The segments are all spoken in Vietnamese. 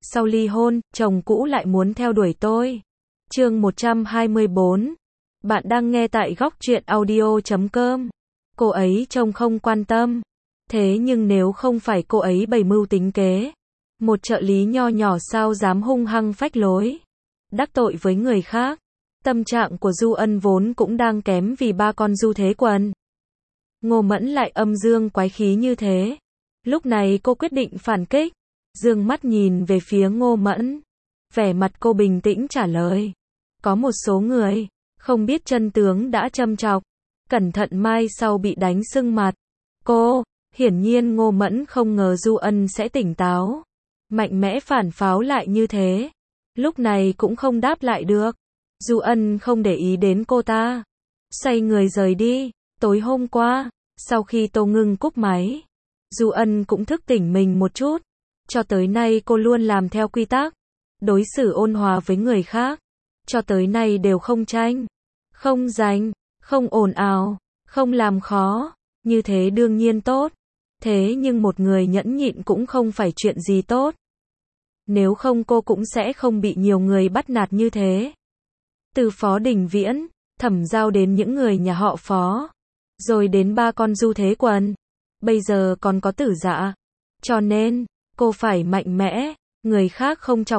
sau ly hôn, chồng cũ lại muốn theo đuổi tôi. Chương 124. Bạn đang nghe tại góc truyện audio.com. Cô ấy trông không quan tâm. Thế nhưng nếu không phải cô ấy bày mưu tính kế, một trợ lý nho nhỏ sao dám hung hăng phách lối, đắc tội với người khác. Tâm trạng của Du Ân vốn cũng đang kém vì ba con Du Thế Quần. Ngô Mẫn lại âm dương quái khí như thế. Lúc này cô quyết định phản kích. Dương mắt nhìn về phía Ngô Mẫn. Vẻ mặt cô bình tĩnh trả lời. Có một số người không biết chân tướng đã châm chọc, cẩn thận mai sau bị đánh sưng mặt. Hiển nhiên Ngô Mẫn không ngờ Du Ân sẽ tỉnh táo, mạnh mẽ phản pháo lại như thế. Lúc này cũng không đáp lại được. Du Ân không để ý đến cô ta, xoay người rời đi. Tối hôm qua, sau khi Tô Ngưng cúp máy, Du Ân cũng thức tỉnh mình một chút. Cho tới nay cô luôn làm theo quy tắc, đối xử ôn hòa với người khác. Cho tới nay đều không tranh, không giành, không ồn ào, không làm khó. Như thế đương nhiên tốt. Thế nhưng một người nhẫn nhịn cũng không phải chuyện gì tốt. Nếu không cô cũng sẽ không bị nhiều người bắt nạt như thế. Từ Phó Đình Viễn, Thẩm Giao đến những người nhà họ Phó, rồi đến ba con Du Thế Quần, bây giờ còn có Tử Dạ. Cho nên, cô phải mạnh mẽ, người khác không chọc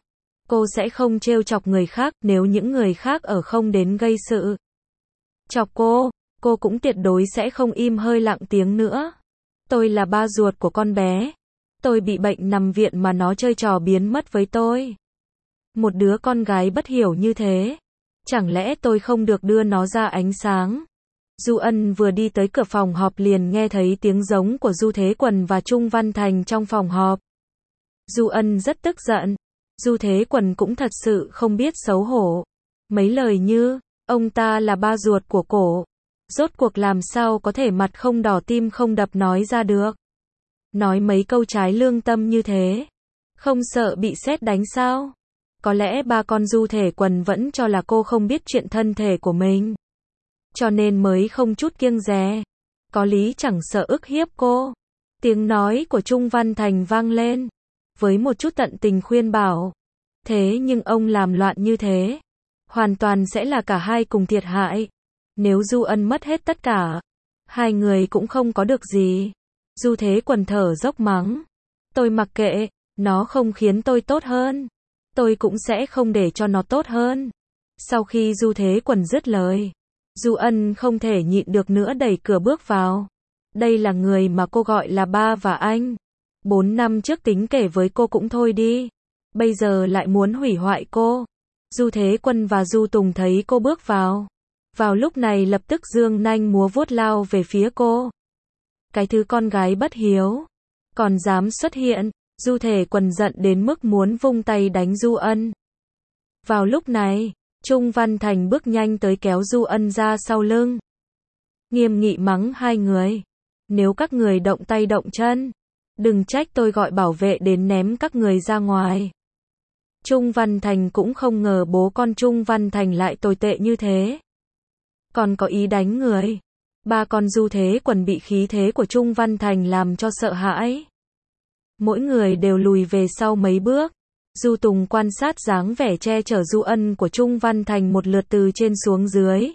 cô sẽ không trêu chọc người khác. Nếu những người khác ở không đến gây sự chọc cô cũng tuyệt đối sẽ không im hơi lặng tiếng nữa. Tôi là ba ruột của con bé. Tôi bị bệnh nằm viện mà nó chơi trò biến mất với tôi. Một đứa con gái bất hiểu như thế, chẳng lẽ tôi không được đưa nó ra ánh sáng? Du Ân vừa đi tới cửa phòng họp liền nghe thấy tiếng giống của Du Thế Quần và Trung Văn Thành trong phòng họp. Du Ân rất tức giận. Du Thế Quần cũng thật sự không biết xấu hổ. Mấy lời như, ông ta là ba ruột của cổ, rốt cuộc làm sao có thể mặt không đỏ tim không đập nói ra được. Nói mấy câu trái lương tâm như thế, không sợ bị sét đánh sao? Có lẽ ba con Du Thế Quần vẫn cho là cô không biết chuyện thân thể của mình, cho nên mới không chút kiêng dè, có lý chẳng sợ ức hiếp cô. Tiếng nói của Trung Văn Thành vang lên, với một chút tận tình khuyên bảo. Thế nhưng ông làm loạn như thế, hoàn toàn sẽ là cả hai cùng thiệt hại. Nếu Du Ân mất hết tất cả, hai người cũng không có được gì. Du Thế Quần thở dốc mắng. Tôi mặc kệ, nó không khiến tôi tốt hơn, tôi cũng sẽ không để cho nó tốt hơn. Sau khi Du Thế Quần dứt lời, Du Ân không thể nhịn được nữa đẩy cửa bước vào. Đây là người mà cô gọi là ba và anh. 4 năm trước tính kể với cô cũng thôi đi, bây giờ lại muốn hủy hoại cô. Du Thế Quân và Du Tùng thấy cô bước vào lúc này lập tức giương nanh múa vuốt lao về phía cô. Cái thứ con gái bất hiếu, còn dám xuất hiện. Du Thế Quân giận đến mức muốn vung tay đánh Du Ân. Vào lúc này, Trung Văn Thành bước nhanh tới kéo Du Ân ra sau lưng, nghiêm nghị mắng hai người. Nếu các người động tay động chân, đừng trách tôi gọi bảo vệ đến ném các người ra ngoài. Trung Văn Thành cũng không ngờ bố con Trung Văn Thành lại tồi tệ như thế, còn có ý đánh người. Ba con Du Thế Quần bị khí thế của Trung Văn Thành làm cho sợ hãi, mỗi người đều lùi về sau mấy bước. Du Tùng quan sát dáng vẻ che chở Du Ân của Trung Văn Thành một lượt từ trên xuống dưới,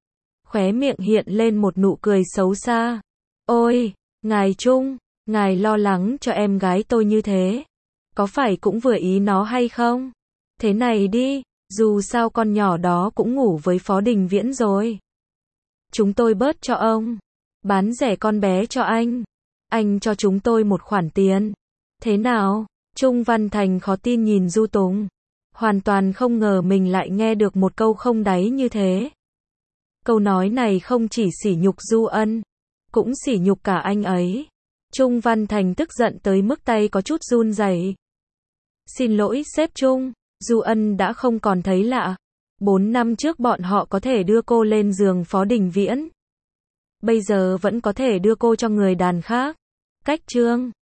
khóe miệng hiện lên một nụ cười xấu xa. Ôi, ngài Trung, ngài lo lắng cho em gái tôi như thế, có phải cũng vừa ý nó hay không? Thế này đi, dù sao con nhỏ đó cũng ngủ với Phó Đình Viễn rồi, chúng tôi bớt cho ông, bán rẻ con bé cho anh cho chúng tôi một khoản tiền. Thế nào? Trung Văn Thành khó tin nhìn Du Tùng, hoàn toàn không ngờ mình lại nghe được một câu không đáy như thế. Câu nói này không chỉ sỉ nhục Du Ân, cũng sỉ nhục cả anh ấy. Trung Văn Thành tức giận tới mức tay có chút run rẩy. Xin lỗi sếp Trung, Du Ân đã không còn thấy lạ. 4 năm trước bọn họ có thể đưa cô lên giường Phó Đình Viễn, bây giờ vẫn có thể đưa cô cho người đàn khác. Cách trương,